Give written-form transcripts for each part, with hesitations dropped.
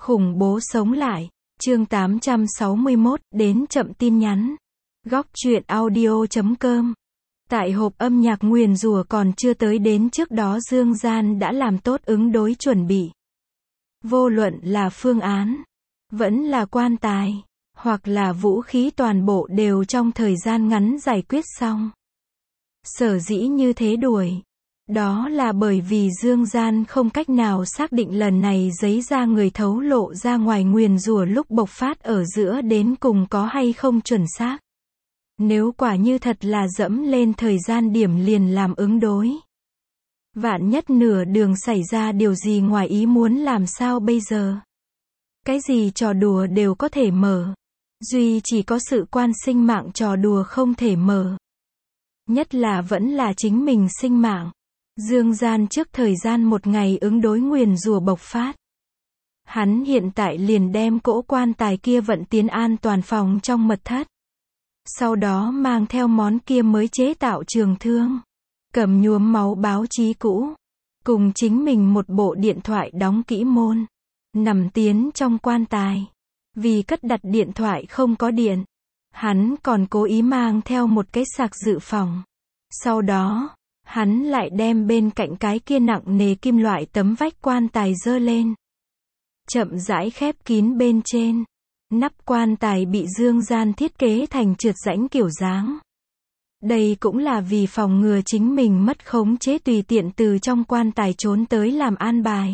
Khủng bố sống lại. Chương 861, đến chậm tin nhắn. Góc truyện audio.com. Tại hộp âm nhạc nguyền rủa còn chưa tới đến trước đó Dương Gian đã làm tốt ứng đối chuẩn bị. Vô luận là phương án, vẫn là quan tài, hoặc là vũ khí toàn bộ đều trong thời gian ngắn giải quyết xong. Sở dĩ như thế đuổi. Đó là bởi vì Dương Gian không cách nào xác định lần này giấy ra người thấu lộ ra ngoài nguyền rủa lúc bộc phát ở giữa đến cùng có hay không chuẩn xác. Nếu quả như thật là dẫm lên thời gian điểm liền làm ứng đối. Vạn nhất nửa đường xảy ra điều gì ngoài ý muốn làm sao bây giờ? Cái gì trò đùa đều có thể mở. Duy chỉ có sự quan sinh mạng trò đùa không thể mở. Nhất là vẫn là chính mình sinh mạng. Dương Gian trước thời gian một ngày ứng đối nguyền rủa bộc phát. Hắn hiện tại liền đem cỗ quan tài kia vận tiến an toàn phòng trong mật thất. Sau đó mang theo món kia mới chế tạo trường thương. Cầm nhuốm máu báo chí cũ. Cùng chính mình một bộ điện thoại đóng kỹ môn. Nằm tiến trong quan tài. Vì cất đặt điện thoại không có điện. Hắn còn cố ý mang theo một cái sạc dự phòng. Sau đó, hắn lại đem bên cạnh cái kia nặng nề kim loại tấm vách quan tài giơ lên. Chậm rãi khép kín bên trên. Nắp quan tài bị Dương Gian thiết kế thành trượt rãnh kiểu dáng. Đây cũng là vì phòng ngừa chính mình mất khống chế tùy tiện từ trong quan tài trốn tới làm an bài.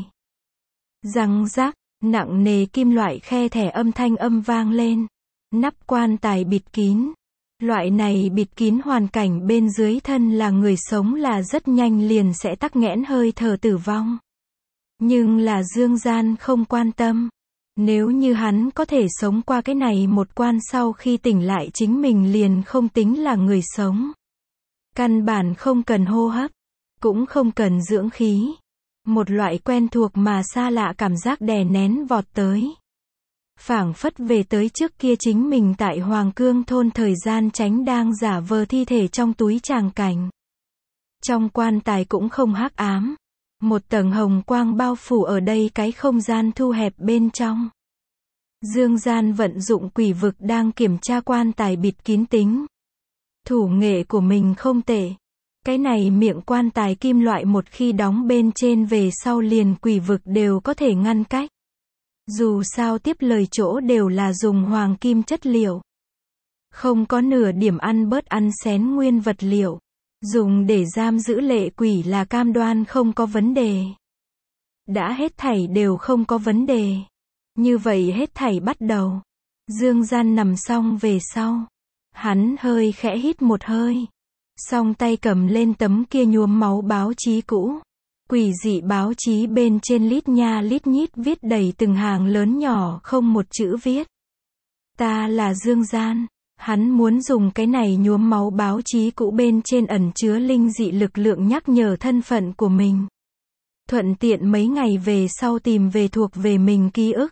Răng rác, nặng nề kim loại khe thẻ âm thanh vang lên. Nắp quan tài bịt kín. Loại này bịt kín hoàn cảnh bên dưới thân là người sống là rất nhanh liền sẽ tắc nghẽn hơi thở tử vong. Nhưng là Dương Gian không quan tâm. Nếu như hắn có thể sống qua cái này một quan sau khi tỉnh lại chính mình liền không tính là người sống. Căn bản không cần hô hấp, cũng không cần dưỡng khí. Một loại quen thuộc mà xa lạ cảm giác đè nén vọt tới. Phảng phất về tới trước kia chính mình tại Hoàng Cương thôn thời gian tránh đang giả vờ thi thể trong túi tràng cảnh. Trong quan tài cũng không hắc ám. Một tầng hồng quang bao phủ ở đây cái không gian thu hẹp bên trong. Dương Gian vận dụng quỷ vực đang kiểm tra quan tài bịt kín tính. Thủ nghệ của mình không tệ. Cái này miệng quan tài kim loại một khi đóng bên trên về sau liền quỷ vực đều có thể ngăn cách. Dù sao tiếp lời chỗ đều là dùng hoàng kim chất liệu. Không có nửa điểm ăn bớt ăn xén nguyên vật liệu. Dùng để giam giữ lệ quỷ là cam đoan không có vấn đề. Đã hết thảy đều không có vấn đề. Như vậy hết thảy bắt đầu. Dương Gian nằm xong về sau. Hắn hơi khẽ hít một hơi. Song tay cầm lên tấm kia nhuốm máu báo chí cũ. Quỷ dị báo chí bên trên lít nha lít nhít viết đầy từng hàng lớn nhỏ không một chữ viết. Ta là Dương Gian. Hắn muốn dùng cái này nhuốm máu báo chí cũ bên trên ẩn chứa linh dị lực lượng nhắc nhở thân phận của mình. Thuận tiện mấy ngày về sau tìm về thuộc về mình ký ức.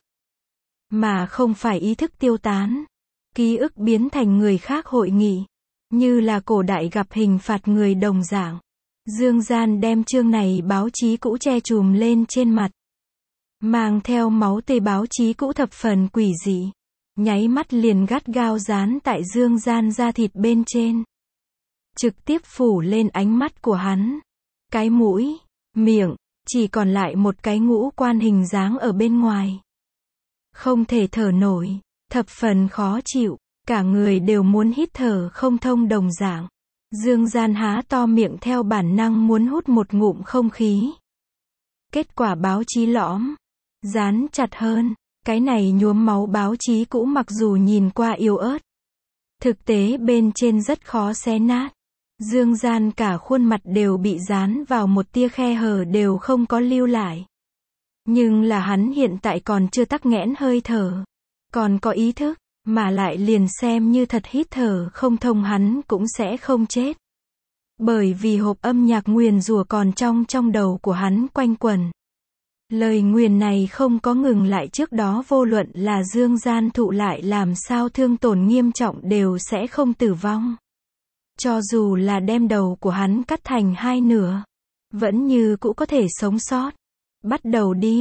Mà không phải ý thức tiêu tán. Ký ức biến thành người khác hội nghị. Như là cổ đại gặp hình phạt người đồng dạng. Dương Gian đem chương này báo chí cũ che chùm lên trên mặt. Mang theo máu tươi báo chí cũ thập phần quỷ dị. Nháy mắt liền gắt gao dán tại Dương Gian da thịt bên trên. Trực tiếp phủ lên ánh mắt của hắn. Cái mũi, miệng, chỉ còn lại một cái ngũ quan hình dáng ở bên ngoài. Không thể thở nổi, thập phần khó chịu, cả người đều muốn hít thở không thông đồng dạng. Dương Gian há to miệng theo bản năng muốn hút một ngụm không khí. Kết quả báo chí lõm, dán chặt hơn. Cái này nhuốm máu báo chí cũ mặc dù nhìn qua yếu ớt. Thực tế bên trên rất khó xé nát. Dương Gian cả khuôn mặt đều bị dán vào một tia khe hở đều không có lưu lại. Nhưng là hắn hiện tại còn chưa tắc nghẽn hơi thở. Còn có ý thức, mà lại liền xem như thật hít thở không thông hắn cũng sẽ không chết. Bởi vì hộp âm nhạc nguyền rủa còn trong đầu của hắn quanh quẩn. Lời nguyền này không có ngừng lại trước đó vô luận là Dương Gian thụ lại làm sao thương tổn nghiêm trọng đều sẽ không tử vong. Cho dù là đem đầu của hắn cắt thành hai nửa, vẫn như cũ có thể sống sót. Bắt đầu đi.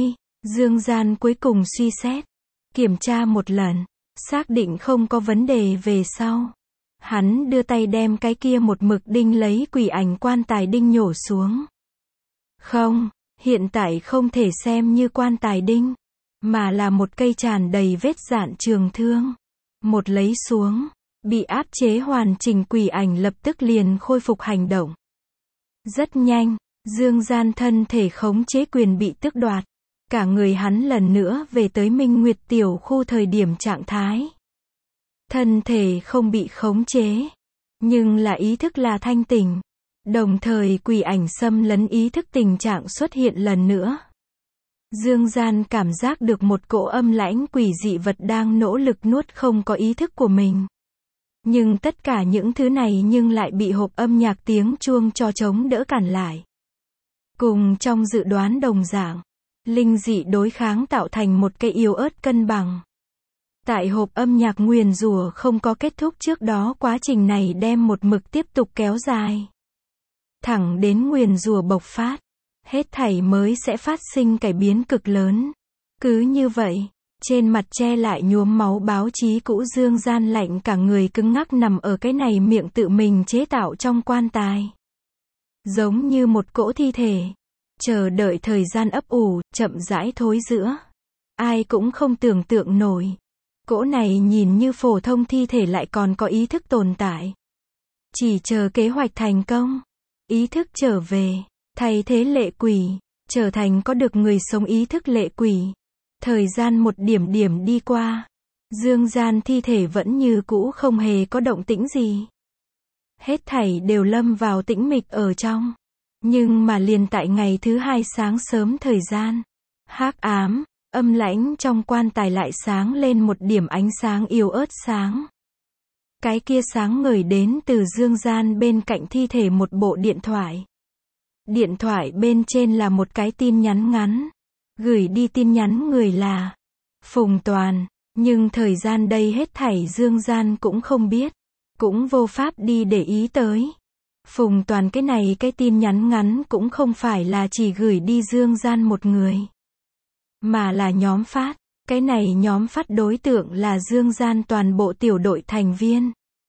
Dương Gian cuối cùng suy xét, kiểm tra một lần, xác định không có vấn đề về sau. Hắn đưa tay đem cái kia một mực đinh lấy quỷ ảnh quan tài đinh nhổ xuống. Không, hiện tại không thể xem như quan tài đinh, mà là một cây tràn đầy vết dạn trường thương. Một lấy xuống, bị áp chế hoàn chỉnh quỷ ảnh lập tức liền khôi phục hành động. Rất nhanh, Dương Gian thân thể khống chế quyền bị tước đoạt. Cả người hắn lần nữa về tới Minh Nguyệt tiểu khu thời điểm trạng thái. Thân thể không bị khống chế, nhưng là ý thức là thanh tỉnh. Đồng thời quỷ ảnh xâm lấn ý thức tình trạng xuất hiện lần nữa. Dương Gian cảm giác được một cỗ âm lãnh quỷ dị vật đang nỗ lực nuốt không có ý thức của mình. Nhưng tất cả những thứ này nhưng lại bị hộp âm nhạc tiếng chuông cho chống đỡ cản lại. Cùng trong dự đoán đồng dạng, linh dị đối kháng tạo thành một cái yếu ớt cân bằng. Tại hộp âm nhạc nguyền rủa không có kết thúc trước đó, quá trình này đem một mực tiếp tục kéo dài. Thẳng đến nguyền rủa bộc phát, hết thảy mới sẽ phát sinh cải biến cực lớn. Cứ như vậy, trên mặt che lại nhuốm máu báo chí cũ Dương Gian lạnh cả người cứng ngắc nằm ở cái này miệng tự mình chế tạo trong quan tài. Giống như một cỗ thi thể, chờ đợi thời gian ấp ủ, chậm rãi thối rữa. Ai cũng không tưởng tượng nổi. Cỗ này nhìn như phổ thông thi thể lại còn có ý thức tồn tại. Chỉ chờ kế hoạch thành công, ý thức trở về, thay thế lệ quỷ, trở thành có được người sống ý thức lệ quỷ. Thời gian một điểm điểm đi qua, Dương Gian thi thể vẫn như cũ không hề có động tĩnh gì. Hết thảy đều lâm vào tĩnh mịch ở trong. Nhưng mà liền tại ngày thứ hai sáng sớm thời gian, hắc ám, âm lãnh trong quan tài lại sáng lên một điểm ánh sáng yếu ớt sáng. Cái kia sáng ngời đến từ Dương Gian bên cạnh thi thể một bộ điện thoại. Điện thoại bên trên là một cái tin nhắn ngắn. Gửi đi tin nhắn người là Phùng Toàn, nhưng thời gian đây hết thảy Dương Gian cũng không biết, cũng vô pháp đi để ý tới. Phùng Toàn cái tin nhắn ngắn cũng không phải là chỉ gửi đi Dương Gian một người, mà là nhóm phát. Cái này nhóm phát đối tượng là Dương Gian toàn bộ tiểu đội thành viên.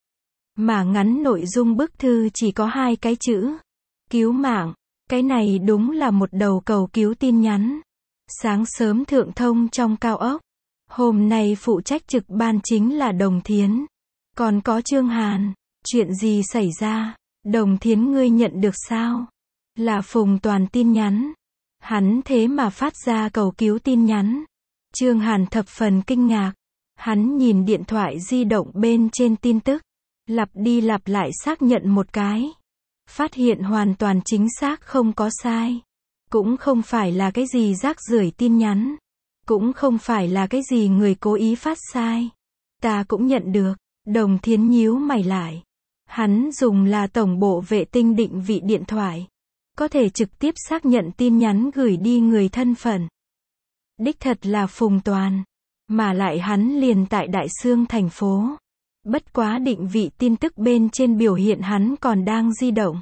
Mà ngắn nội dung bức thư chỉ có 2 cái chữ: cứu mạng. Cái này đúng là một đầu cầu cứu tin nhắn. Sáng sớm thượng thông trong cao ốc. Hôm nay phụ trách trực ban chính là Đồng Thiến. Còn có Trương Hàn. Chuyện gì xảy ra? Đồng Thiến ngươi nhận được sao? Là Phùng Toàn tin nhắn. Hắn thế mà phát ra cầu cứu tin nhắn. Trương Hàn thập phần kinh ngạc. Hắn nhìn điện thoại di động bên trên tin tức. Lặp đi lặp lại xác nhận một cái. Phát hiện hoàn toàn chính xác không có sai. Cũng không phải là cái gì rác rưởi tin nhắn. Cũng không phải là cái gì người cố ý phát sai. Ta cũng nhận được. Đồng Thiến nhíu mày lại. Hắn dùng là tổng bộ vệ tinh định vị điện thoại. Có thể trực tiếp xác nhận tin nhắn gửi đi người thân phận. Đích thật là Phùng Toàn. Mà lại hắn liền tại Đại Xương thành phố. Bất quá định vị tin tức bên trên biểu hiện hắn còn đang di động.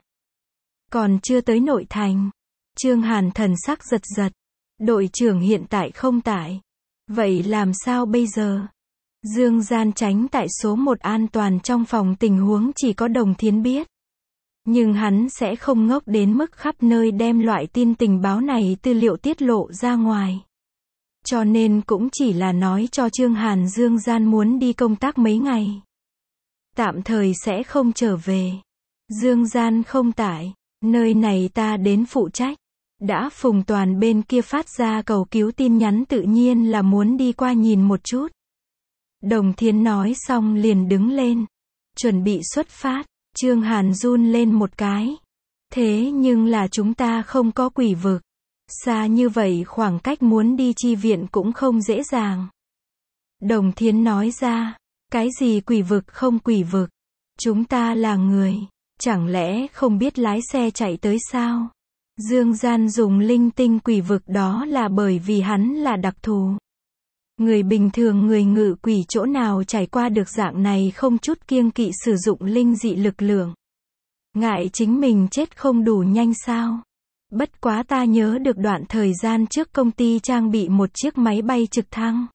Còn chưa tới nội thành. Trương Hàn thần sắc giật giật. Đội trưởng hiện tại không tại. Vậy làm sao bây giờ? Dương Gian tránh tại số 1 an toàn trong phòng tình huống chỉ có Đồng Thiến biết. Nhưng hắn sẽ không ngốc đến mức khắp nơi đem loại tin tình báo này tư liệu tiết lộ ra ngoài. Cho nên cũng chỉ là nói cho Trương Hàn Dương Gian muốn đi công tác mấy ngày. Tạm thời sẽ không trở về. Dương Gian không tại. Nơi này ta đến phụ trách. Đã Phùng Toàn bên kia phát ra cầu cứu tin nhắn tự nhiên là muốn đi qua nhìn một chút. Đồng Thiến nói xong liền đứng lên. Chuẩn bị xuất phát. Trương Hàn run lên một cái. Thế nhưng là chúng ta không có quỷ vực. Xa như vậy khoảng cách muốn đi chi viện cũng không dễ dàng. Đồng Thiến nói ra. Cái gì quỷ vực không quỷ vực? Chúng ta là người. Chẳng lẽ không biết lái xe chạy tới sao? Dương Gian dùng linh tinh quỷ vực đó là bởi vì hắn là đặc thù. Người bình thường người ngự quỷ chỗ nào trải qua được dạng này không chút kiêng kỵ sử dụng linh dị lực lượng. Ngại chính mình chết không đủ nhanh sao? Bất quá ta nhớ được đoạn thời gian trước công ty trang bị một chiếc máy bay trực thăng.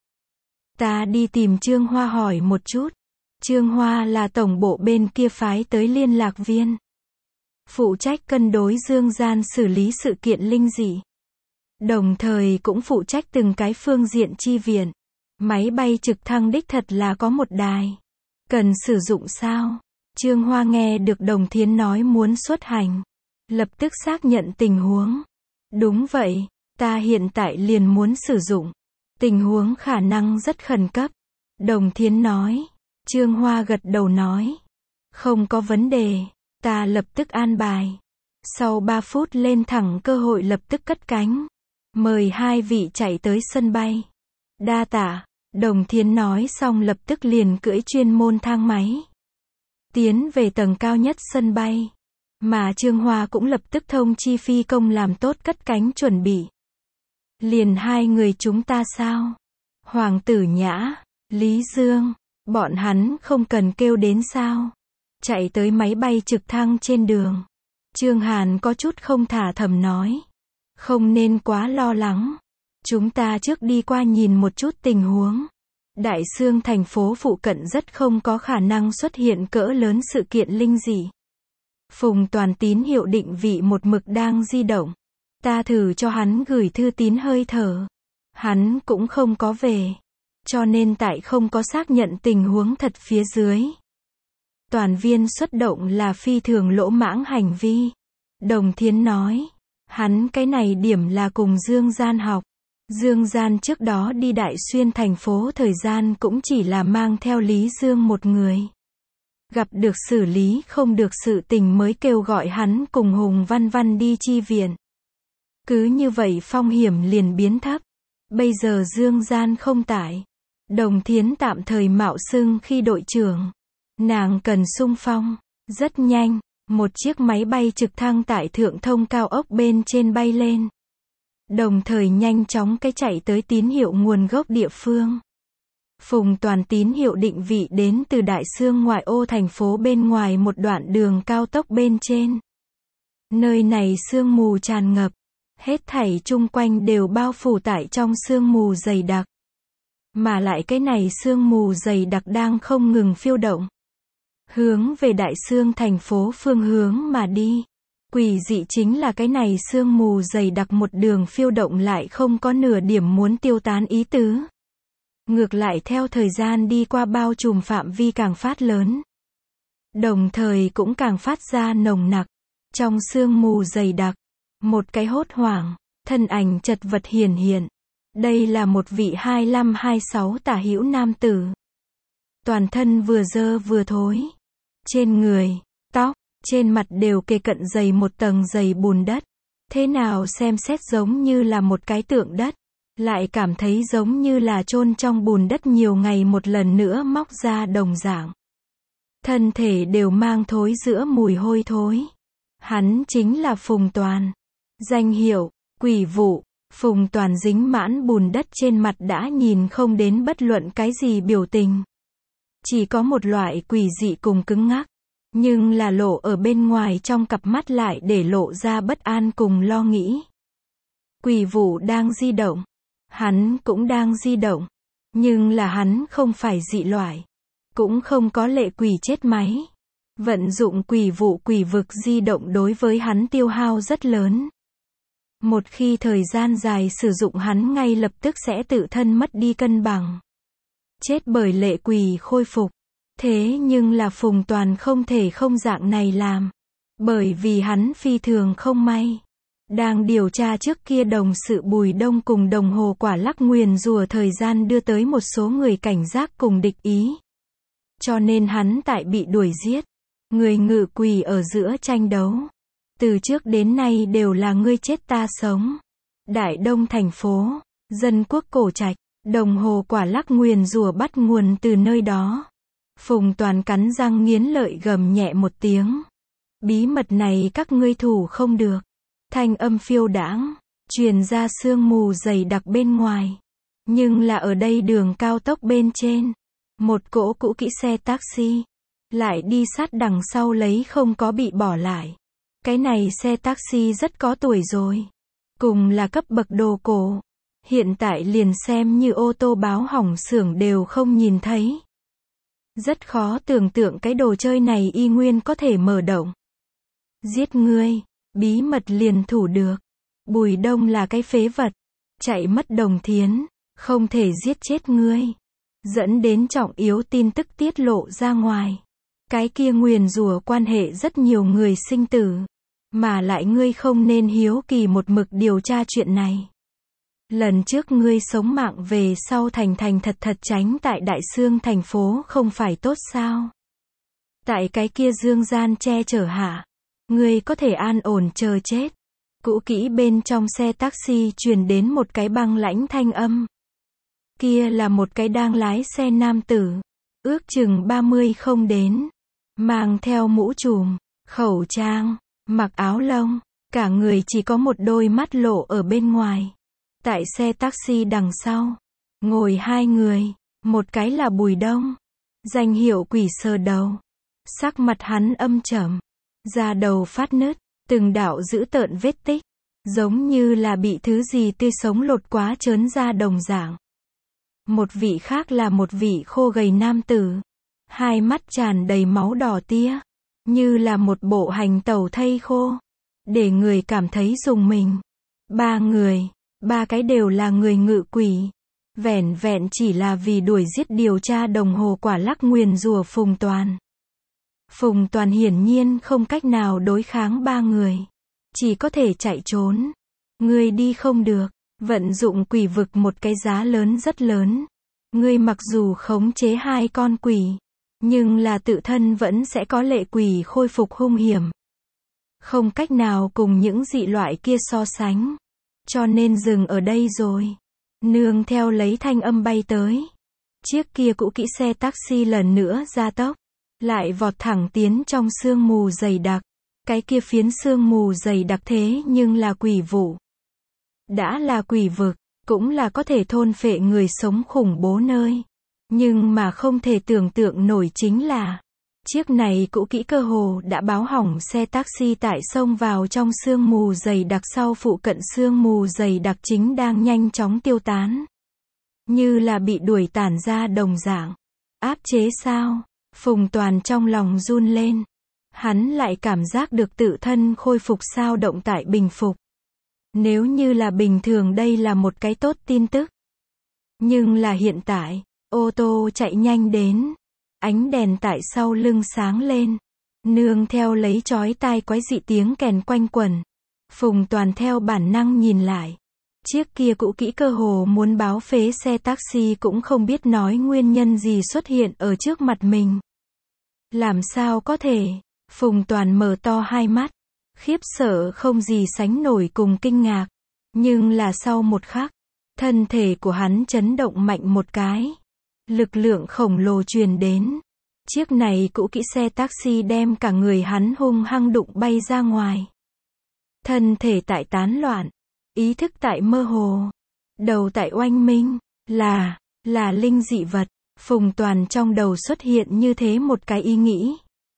Ta đi tìm Trương Hoa hỏi một chút. Trương Hoa là tổng bộ bên kia phái tới liên lạc viên. Phụ trách cân đối Dương Gian xử lý sự kiện linh dị. Đồng thời cũng phụ trách từng cái phương diện chi viện. Máy bay trực thăng đích thật là có một đài. Cần sử dụng sao? Trương Hoa nghe được Đồng Thiến nói muốn xuất hành. Lập tức xác nhận tình huống. Đúng vậy, ta hiện tại liền muốn sử dụng. Tình huống khả năng rất khẩn cấp. Đồng Thiến nói. Trương Hoa gật đầu nói. Không có vấn đề, ta lập tức an bài. Sau 3 phút lên thẳng cơ hội lập tức cất cánh. Mời hai vị chạy tới sân bay. Đa tạ, Đồng Thiến nói xong lập tức liền cưỡi chuyên môn thang máy. Tiến về tầng cao nhất sân bay. Mà Trương Hoa cũng lập tức thông chi phi công làm tốt cất cánh chuẩn bị. Liền hai người chúng ta sao? Hoàng Tử Nhã, Lý Dương, bọn hắn không cần kêu đến sao? Chạy tới máy bay trực thăng trên đường. Trương Hàn có chút không thả thầm nói. Không nên quá lo lắng. Chúng ta trước đi qua nhìn một chút tình huống. Đại Xương thành phố phụ cận rất không có khả năng xuất hiện cỡ lớn sự kiện linh dị. Phùng Toàn tín hiệu định vị một mực đang di động. Ta thử cho hắn gửi thư tín hơi thở. Hắn cũng không có về. Cho nên tại không có xác nhận tình huống thật phía dưới. Toàn viên xuất động là phi thường lỗ mãng hành vi. Đồng Thiến nói. Hắn cái này điểm là cùng Dương Gian học. Dương Gian trước đó đi Đại Xuyên thành phố thời gian cũng chỉ là mang theo Lý Dương một người. Gặp được xử lý không được sự tình mới kêu gọi hắn cùng Hùng Văn Văn đi chi viện. Cứ như vậy phong hiểm liền biến thấp. Bây giờ Dương Gian không tại. Đồng Thiến tạm thời mạo xưng khi đội trưởng. Nàng cần xung phong. Rất nhanh, một chiếc máy bay trực thăng tại thượng thông cao ốc bên trên bay lên. Đồng thời nhanh chóng cái chạy tới tín hiệu nguồn gốc địa phương. Phùng Toàn tín hiệu định vị đến từ Đại Xương ngoại ô thành phố bên ngoài một đoạn đường cao tốc bên trên. Nơi này sương mù tràn ngập. Hết thảy chung quanh đều bao phủ tại trong sương mù dày đặc. Mà lại cái này sương mù dày đặc đang không ngừng phiêu động. Hướng về Đại Xương thành phố phương hướng mà đi. Quỷ dị chính là cái này sương mù dày đặc một đường phiêu động lại không có nửa điểm muốn tiêu tán ý tứ. Ngược lại theo thời gian đi qua bao trùm phạm vi càng phát lớn. Đồng thời cũng càng phát ra nồng nặc. Trong sương mù dày đặc, một cái hốt hoảng, thân ảnh chật vật hiển hiện. Đây là một vị 25-26 tả hữu nam tử. Toàn thân vừa dơ vừa thối. Trên người, tóc, trên mặt đều kề cận dày một tầng dày bùn đất. Thế nào xem xét giống như là một cái tượng đất. Lại cảm thấy giống như là chôn trong bùn đất nhiều ngày một lần nữa móc ra đồng dạng. Thân thể đều mang thối giữa mùi hôi thối. Hắn chính là Phùng Toàn. Danh hiệu, quỷ vụ. Phùng Toàn dính mãn bùn đất trên mặt đã nhìn không đến bất luận cái gì biểu tình. Chỉ có một loại quỷ dị cùng cứng ngắc. Nhưng là lộ ở bên ngoài trong cặp mắt lại để lộ ra bất an cùng lo nghĩ. Quỷ vụ đang di động. Hắn cũng đang di động. Nhưng là hắn không phải dị loại. Cũng không có lệ quỷ chết máy. Vận dụng quỷ vụ quỷ vực di động đối với hắn tiêu hao rất lớn. Một khi thời gian dài sử dụng hắn ngay lập tức sẽ tự thân mất đi cân bằng. Chết bởi lệ quỷ khôi phục. Thế nhưng là Phùng Toàn không thể không dạng này làm. Bởi vì hắn phi thường không may. Đang điều tra trước kia đồng sự Bùi Đông cùng đồng hồ quả lắc nguyền rủa thời gian đưa tới một số người cảnh giác cùng địch ý. Cho nên hắn tại bị đuổi giết. Người ngự quỷ ở giữa tranh đấu. Từ trước đến nay đều là ngươi chết ta sống. Đại Đông thành phố, dân quốc cổ trạch, đồng hồ quả lắc nguyền rủa bắt nguồn từ nơi đó. Phùng Toàn cắn răng nghiến lợi gầm nhẹ một tiếng. Bí mật này các ngươi thủ không được. Thanh âm phiêu đãng, truyền ra sương mù dày đặc bên ngoài. Nhưng là ở đây đường cao tốc bên trên. Một cỗ cũ kỹ xe taxi. Lại đi sát đằng sau lấy không có bị bỏ lại. Cái này xe taxi rất có tuổi rồi. Cùng là cấp bậc đồ cổ. Hiện tại liền xem như ô tô báo hỏng xưởng đều không nhìn thấy. Rất khó tưởng tượng cái đồ chơi này y nguyên có thể mở động. Giết ngươi, bí mật liền thủ được. Bùi Đông là cái phế vật. Chạy mất Đồng Thiến, không thể giết chết ngươi. Dẫn đến trọng yếu tin tức tiết lộ ra ngoài. Cái kia nguyền rủa quan hệ rất nhiều người sinh tử. Mà lại ngươi không nên hiếu kỳ một mực điều tra chuyện này. Lần trước ngươi sống mạng về sau thành thật thật tránh tại Đại Xương thành phố không phải tốt sao? Tại cái kia dương gian che chở hạ. Ngươi có thể an ổn chờ chết. Cũ kỹ bên trong xe taxi truyền đến một cái băng lãnh thanh âm. Kia là một cái đang lái xe nam tử. Ước chừng 30 không đến. Mang theo mũ trùm, khẩu trang, mặc áo lông. Cả người chỉ có một đôi mắt lộ ở bên ngoài. Tại xe taxi đằng sau. Ngồi hai người. Một cái là Bùi Đông. Danh hiệu quỷ sờ đầu. Sắc mặt hắn âm trầm. Da đầu phát nứt. Từng đạo dữ tợn vết tích. Giống như là bị thứ gì tươi sống lột quá trớn ra đồng dạng. Một vị khác là một vị khô gầy nam tử. Hai mắt tràn đầy máu đỏ tía. Như là một bộ hành tẩu thây khô. Để người cảm thấy rùng mình. Ba người. Ba cái đều là người ngự quỷ. Vẻn vẹn chỉ là vì đuổi giết điều tra đồng hồ quả lắc nguyền rủa Phùng Toàn. Phùng Toàn hiển nhiên không cách nào đối kháng ba người. Chỉ có thể chạy trốn. Ngươi đi không được. Vận dụng quỷ vực một cái giá lớn rất lớn. Ngươi mặc dù khống chế hai con quỷ. Nhưng là tự thân vẫn sẽ có lệ quỷ khôi phục hung hiểm. Không cách nào cùng những dị loại kia so sánh. Cho nên dừng ở đây rồi. Nương theo lấy thanh âm bay tới. Chiếc kia cũ kỹ xe taxi lần nữa gia tốc. Lại vọt thẳng tiến trong sương mù dày đặc. Cái kia phiến sương mù dày đặc thế nhưng là quỷ vụ. Đã là quỷ vực, cũng là có thể thôn phệ người sống khủng bố nơi. Nhưng mà không thể tưởng tượng nổi chính là chiếc này cũ kỹ cơ hồ đã báo hỏng xe taxi tại xông vào trong sương mù dày đặc sau phụ cận sương mù dày đặc chính đang nhanh chóng tiêu tán. Như là bị đuổi tản ra đồng dạng. Áp chế sao? Phùng Toàn trong lòng run lên. Hắn lại cảm giác được tự thân khôi phục sao động tại bình phục. Nếu như là bình thường đây là một cái tốt tin tức. Nhưng là hiện tại, ô tô chạy nhanh đến. Ánh đèn tại sau lưng sáng lên. Nương theo lấy chói tai quái dị tiếng kèn quanh quẩn. Phùng Toàn theo bản năng nhìn lại. Chiếc kia cũ kỹ cơ hồ muốn báo phế xe taxi cũng không biết nói nguyên nhân gì xuất hiện ở trước mặt mình. Làm sao có thể? Phùng Toàn mở to hai mắt. Khiếp sợ không gì sánh nổi cùng kinh ngạc. Nhưng là sau một khắc, thân thể của hắn chấn động mạnh một cái. Lực lượng khổng lồ truyền đến. Chiếc này cũ kỹ xe taxi đem cả người hắn hung hăng đụng bay ra ngoài. Thân thể tại tán loạn. Ý thức tại mơ hồ. Đầu tại oanh minh. Là linh dị vật. Phùng Toàn trong đầu xuất hiện như thế một cái ý nghĩ.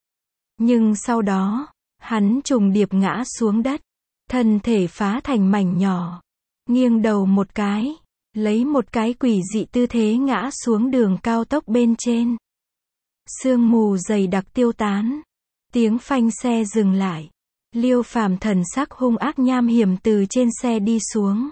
Nhưng sau đó, hắn trùng điệp ngã xuống đất. Thân thể phá thành mảnh nhỏ. Nghiêng đầu một cái. Lấy một cái quỷ dị tư thế ngã xuống đường cao tốc bên trên. Sương mù dày đặc tiêu tán. Tiếng phanh xe dừng lại. Liêu Phàm thần sắc hung ác nham hiểm từ trên xe đi xuống.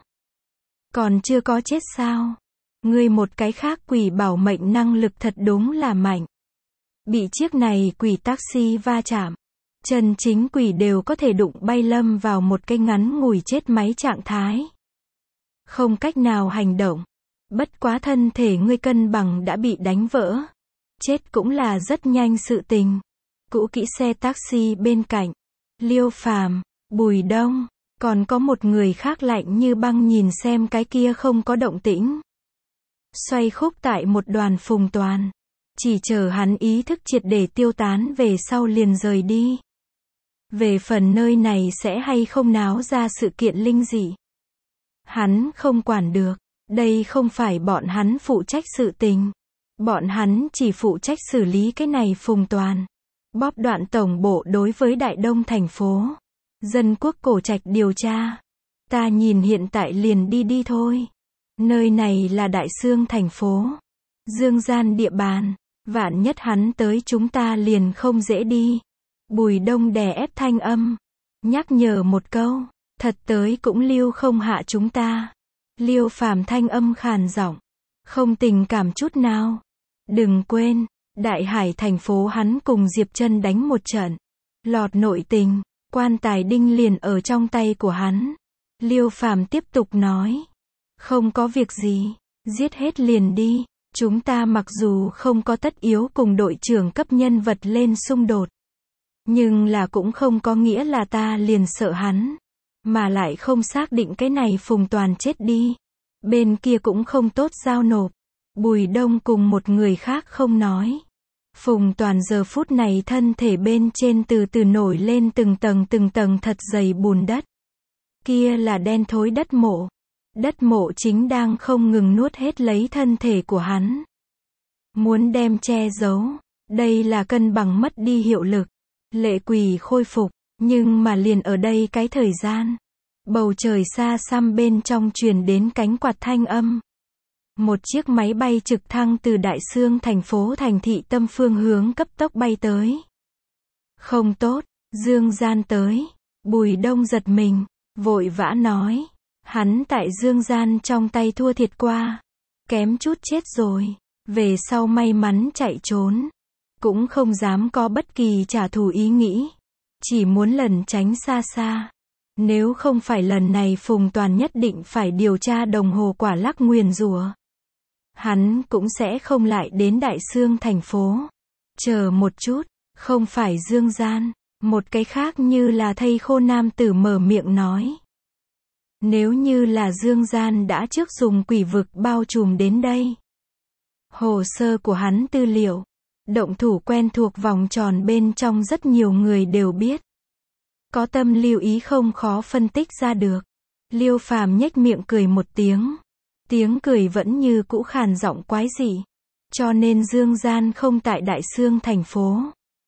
Còn chưa có chết sao? Ngươi một cái khác quỷ bảo mệnh năng lực thật đúng là mạnh. Bị chiếc này quỷ taxi va chạm. Chân chính quỷ đều có thể đụng bay lâm vào một cái ngắn ngủi chết máy trạng thái. Không cách nào hành động. Bất quá thân thể ngươi cân bằng đã bị đánh vỡ. Chết cũng là rất nhanh sự tình. Cũ kỹ xe taxi bên cạnh. Liêu Phàm, Bùi Đông, còn có một người khác lạnh như băng nhìn xem cái kia không có động tĩnh. Xoay khúc tại một đoàn Phùng Toàn. Chỉ chờ hắn ý thức triệt để tiêu tán về sau liền rời đi. Về phần nơi này sẽ hay không náo ra sự kiện linh dị. Hắn không quản được. Đây không phải bọn hắn phụ trách sự tình. Bọn hắn chỉ phụ trách xử lý cái này Phùng Toàn. Bóp đoạn tổng bộ đối với Đại Đông thành phố. Dân quốc cổ trạch điều tra. Ta nhìn hiện tại liền đi thôi. Nơi này là Đại Xương thành phố. Dương Gian địa bàn. Vạn nhất hắn tới chúng ta liền không dễ đi. Bùi Đông đè ép thanh âm. Nhắc nhở một câu. Thật tới cũng lưu không hạ chúng ta. Liêu Phàm thanh âm khàn giọng. Không tình cảm chút nào. Đừng quên, Đại Hải thành phố hắn cùng Diệp Trân đánh một trận. Lọt nội tình, quan tài đinh liền ở trong tay của hắn. Liêu Phàm tiếp tục nói. Không có việc gì, giết hết liền đi. Chúng ta mặc dù không có tất yếu cùng đội trưởng cấp nhân vật lên xung đột. Nhưng là cũng không có nghĩa là ta liền sợ hắn. Mà lại không xác định cái này Phùng Toàn chết đi. Bên kia cũng không tốt giao nộp. Bùi Đông cùng một người khác không nói. Phùng Toàn giờ phút này thân thể bên trên từ từ nổi lên từng tầng thật dày bùn đất. Kia là đen thối đất mộ. Đất mộ chính đang không ngừng nuốt hết lấy thân thể của hắn. Muốn đem che giấu. Đây là cân bằng mất đi hiệu lực. Lệ Quỷ khôi phục. Nhưng mà liền ở đây cái thời gian. Bầu trời xa xăm bên trong truyền đến cánh quạt thanh âm. Một chiếc máy bay trực thăng từ Đại Xương thành phố thành thị tâm phương hướng cấp tốc bay tới. Không tốt, Dương Gian tới. Bùi Đông giật mình, vội vã nói. Hắn tại Dương Gian trong tay thua thiệt qua. Kém chút chết rồi. Về sau may mắn chạy trốn. Cũng không dám có bất kỳ trả thù ý nghĩ. Chỉ muốn lẩn tránh xa xa. Nếu không phải lần này Phùng Toàn nhất định phải điều tra đồng hồ quả lắc nguyền rủa. Hắn cũng sẽ không lại đến Đại Xương thành phố. Chờ một chút, không phải Dương Gian. Một cái khác như là thây khô nam tử mở miệng nói. Nếu như là Dương Gian đã trước dùng quỷ vực bao trùm đến đây. Hồ sơ của hắn tư liệu. Động thủ quen thuộc vòng tròn bên trong rất nhiều người đều biết. Có tâm lưu ý không khó phân tích ra được. Liêu Phàm nhếch miệng cười một tiếng. Tiếng cười vẫn như cũ khàn giọng quái dị. Cho nên Dương Gian không tại Đại Xương thành phố.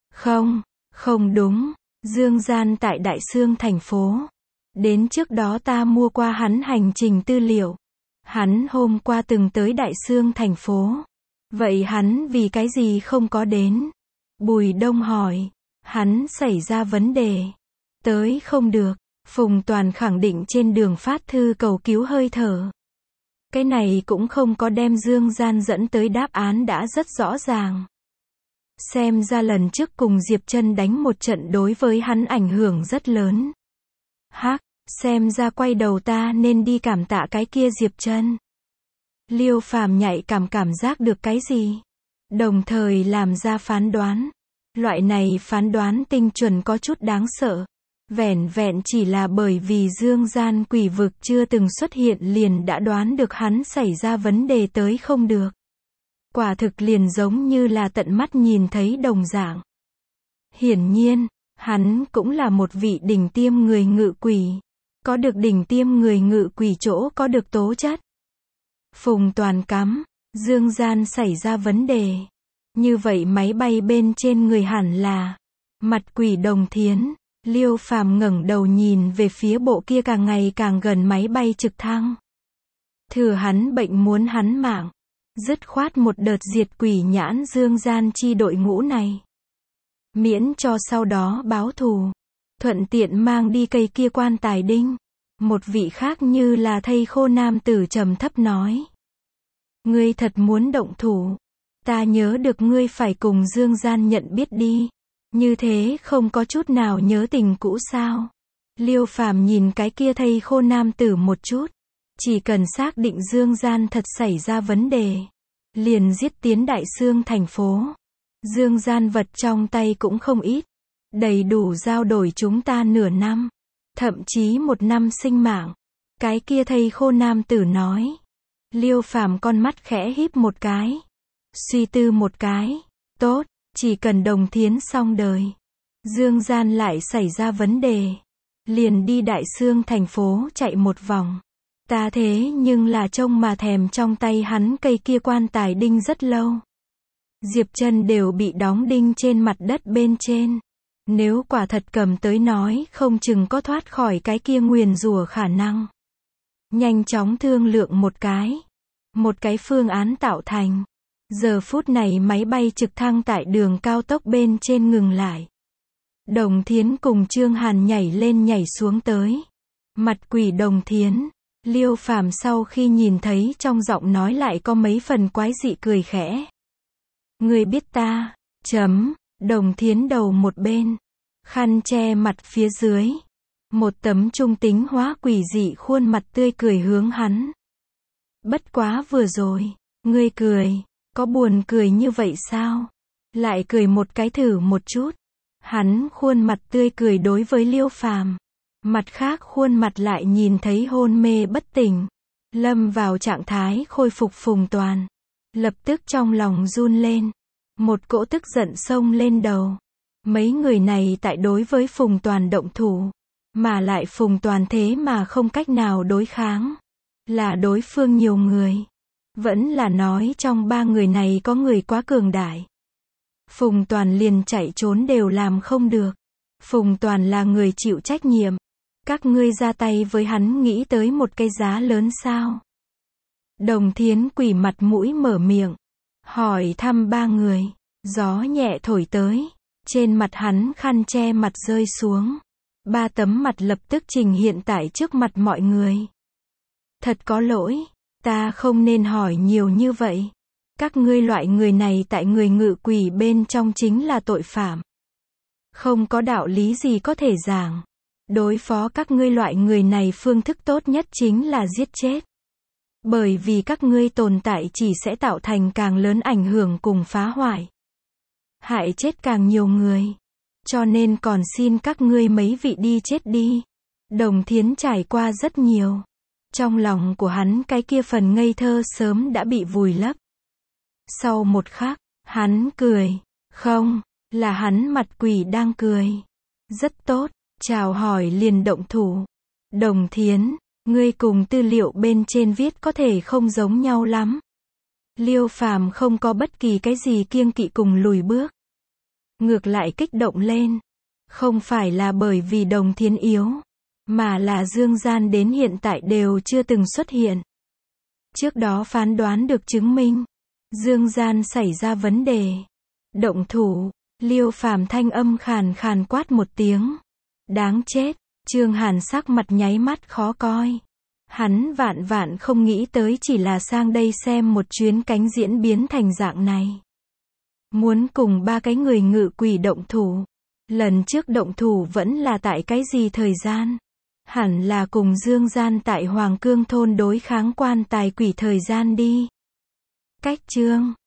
Không đúng. Dương Gian tại Đại Xương thành phố. Đến trước đó ta mua qua hắn hành trình tư liệu. Hắn hôm qua từng tới Đại Xương thành phố. Vậy hắn vì cái gì không có đến? Bùi Đông hỏi. Hắn xảy ra vấn đề. Tới không được. Phùng Toàn khẳng định trên đường phát thư cầu cứu hơi thở. Cái này cũng không có đem Dương Gian dẫn tới đáp án đã rất rõ ràng. Xem ra lần trước cùng Diệp Trân đánh một trận đối với hắn ảnh hưởng rất lớn. Hắc, xem ra quay đầu ta nên đi cảm tạ cái kia Diệp Trân. Liêu Phàm nhạy cảm giác được cái gì? Đồng thời làm ra phán đoán. Loại này phán đoán tinh chuẩn có chút đáng sợ. Vẻn vẹn chỉ là bởi vì Dương Gian quỷ vực chưa từng xuất hiện liền đã đoán được hắn xảy ra vấn đề tới không được. Quả thực liền giống như là tận mắt nhìn thấy đồng dạng. Hiển nhiên, hắn cũng là một vị đỉnh tiêm người ngự quỷ. Có được đỉnh tiêm người ngự quỷ chỗ có được tố chất. Phùng Toàn cắm, Dương Gian xảy ra vấn đề. Như vậy máy bay bên trên người hẳn là Mặt Quỷ Đồng Thiến. Liêu Phàm ngẩng đầu nhìn về phía bộ kia càng ngày càng gần máy bay trực thăng. Thừa hắn bệnh muốn hắn mạng. Dứt khoát một đợt diệt quỷ nhãn Dương Gian chi đội ngũ này. Miễn cho sau đó báo thù. Thuận tiện mang đi cây kia quan tài đinh. Một vị khác như là thây khô nam tử trầm thấp nói. Ngươi thật muốn động thủ. Ta nhớ được ngươi phải cùng Dương Gian nhận biết đi. Như thế không có chút nào nhớ tình cũ sao? Liêu Phàm nhìn cái kia thây khô nam tử một chút. Chỉ cần xác định Dương Gian thật xảy ra vấn đề. Liền giết tiến Đại Xương thành phố. Dương Gian vật trong tay cũng không ít. Đầy đủ giao đổi chúng ta nửa năm. Thậm chí 1 năm sinh mạng. Cái kia thây khô nam tử nói. Liêu Phàm con mắt khẽ híp một cái. Suy tư một cái. Tốt. Chỉ cần Đồng Thiến xong đời. Dương Gian lại xảy ra vấn đề. Liền đi Đại Xương thành phố chạy một vòng. Ta thế nhưng là trông mà thèm trong tay hắn cây kia quan tài đinh rất lâu. Diệp Trân đều bị đóng đinh trên mặt đất bên trên. Nếu quả thật cầm tới nói không chừng có thoát khỏi cái kia nguyền rủa khả năng. Nhanh chóng thương lượng một cái phương án tạo thành. Giờ phút này máy bay trực thăng tại đường cao tốc bên trên ngừng lại. Đồng Thiến cùng Trương Hàn nhảy lên nhảy xuống tới. Mặt quỷ Đồng Thiến. Liêu Phàm sau khi nhìn thấy trong giọng nói lại có mấy phần quái dị cười khẽ. Ngươi biết ta, Đồng Thiến đầu một bên. Khăn che mặt phía dưới. Một tấm trung tính hóa quỷ dị khuôn mặt tươi cười hướng hắn. Bất quá vừa rồi, ngươi cười, có buồn cười như vậy sao? Lại cười một cái thử một chút. Hắn khuôn mặt tươi cười đối với Liêu Phàm. Mặt khác khuôn mặt lại nhìn thấy hôn mê bất tỉnh. Lâm vào trạng thái khôi phục Phùng Toàn. Lập tức trong lòng run lên. Một cỗ tức giận xông lên đầu. Mấy người này tại đối với Phùng Toàn động thủ. Mà lại Phùng Toàn thế mà không cách nào đối kháng. Là đối phương nhiều người. Vẫn là nói trong ba người này có người quá cường đại. Phùng Toàn liền chạy trốn đều làm không được. Phùng Toàn là người chịu trách nhiệm. Các ngươi ra tay với hắn nghĩ tới một cái giá lớn sao? Đồng Thiến quỷ mặt mũi mở miệng. Hỏi thăm ba người. Gió nhẹ thổi tới. Trên mặt hắn khăn che mặt rơi xuống. Ba tấm mặt lập tức trình hiện tại trước mặt mọi người. Thật có lỗi. Ta không nên hỏi nhiều như vậy. Các ngươi loại người này tại người ngự quỷ bên trong chính là tội phạm. Không có đạo lý gì có thể giảng. Đối phó các ngươi loại người này phương thức tốt nhất chính là giết chết. Bởi vì các ngươi tồn tại chỉ sẽ tạo thành càng lớn ảnh hưởng cùng phá hoại. Hại chết càng nhiều người. Cho nên còn xin các ngươi mấy vị đi chết đi. Đồng Thiến trải qua rất nhiều. Trong lòng của hắn cái kia phần ngây thơ sớm đã bị vùi lấp. Sau một khắc, hắn cười. Không, là hắn mặt quỷ đang cười. Rất tốt, chào hỏi liền động thủ. Đồng Thiến, ngươi cùng tư liệu bên trên viết có thể không giống nhau lắm. Liêu Phàm không có bất kỳ cái gì kiêng kỵ cùng lùi bước. Ngược lại kích động lên. Không phải là bởi vì Đồng Thiến yếu. Mà là Dương Gian đến hiện tại đều chưa từng xuất hiện. Trước đó phán đoán được chứng minh. Dương Gian xảy ra vấn đề. Động thủ. Liêu Phàm thanh âm khàn khàn quát một tiếng. Đáng chết. Trương Hàn sắc mặt nháy mắt khó coi. Hắn vạn không nghĩ tới chỉ là sang đây xem một chuyến cánh diễn biến thành dạng này. Muốn cùng ba cái người ngự quỷ động thủ. Lần trước động thủ vẫn là tại cái gì thời gian? Hẳn là cùng Dương Gian tại Hoàng Cương thôn đối kháng quan tài quỷ thời gian đi. Cách chương